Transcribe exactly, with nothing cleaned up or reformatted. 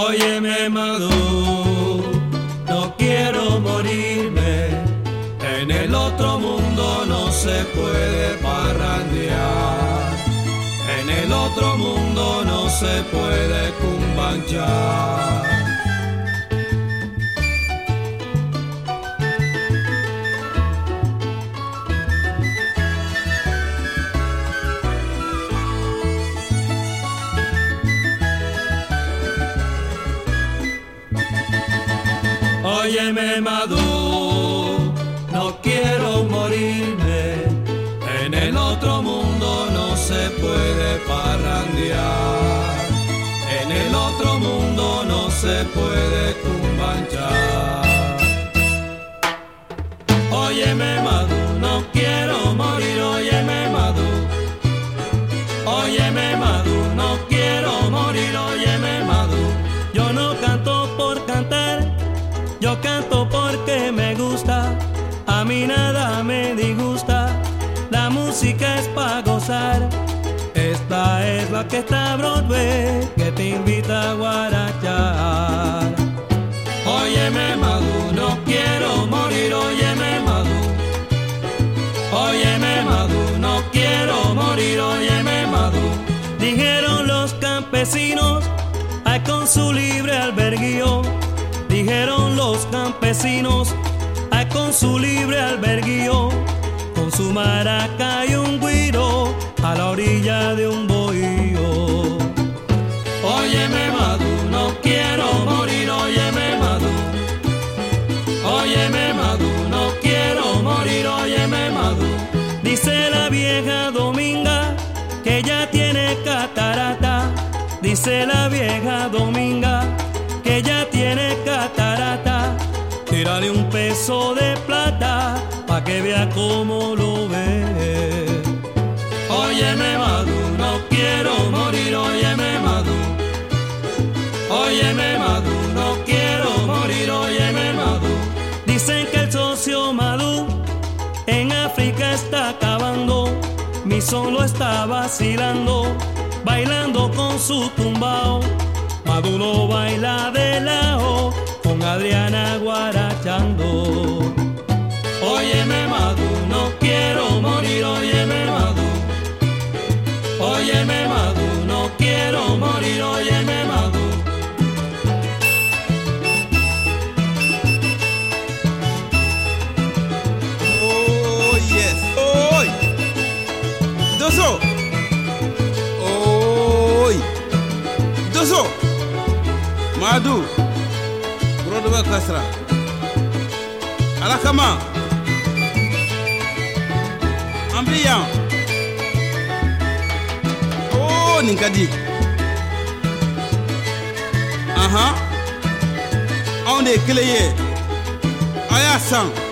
Óyeme, Madu, no quiero morirme. En el otro mundo no se puede parrandear. En el otro mundo no se puede cumbanchar. Óyeme, Madu, no quiero morirme. En el otro mundo no se puede parrandear. En el otro mundo no se puede cumbanchar. Óyeme, Madu, no quiero morir. Óyeme, Madu. Óyeme, Madu, no quiero morir. Óyeme, Madu. Yo no canto por cantar, yo canto porque me gusta. A mí nada me disgusta. La música es pa' gozar. Esta es la que está Broadway, que te invita a guarachar. Óyeme, Madu, no quiero morir. Óyeme, Madu. Óyeme, Madu, no quiero morir. Óyeme, Madu. Dijeron los campesinos, ay, con su libre alberguío. Dijeron los campesinos, ay, con su libre alberguío, con su maraca y un güiro a la orilla de un bohío. Óyeme, Madu, no quiero morir. Óyeme, Madu. Óyeme, Madu, no quiero morir. Óyeme, Madu. Dice la vieja Dominga que ya tiene catarata. Dice la vieja Dominga que ya tiene catarata. Tírale un peso de plata pa' que vea cómo lo ve. Óyeme, Madu, no quiero morir. Óyeme, Madu. Óyeme, Madu, no quiero morir. Óyeme, Madu. Dicen que el socio Madu en África está acabando. Mi son lo está vacilando, bailando con su tumbao. Madu no baila de lado, con Adriana guarachando. Óyeme, Madu, no quiero morir. Óyeme, Madu. Óyeme, Madu, no quiero morir. Óyeme, Madu. Oh, yes. Oi. Doso. Oi. Doso. Madu. Broadway Orchestra. Alakama. Ambiyan. Oh, Ninkadi. Aha. On est clé. Aya sang.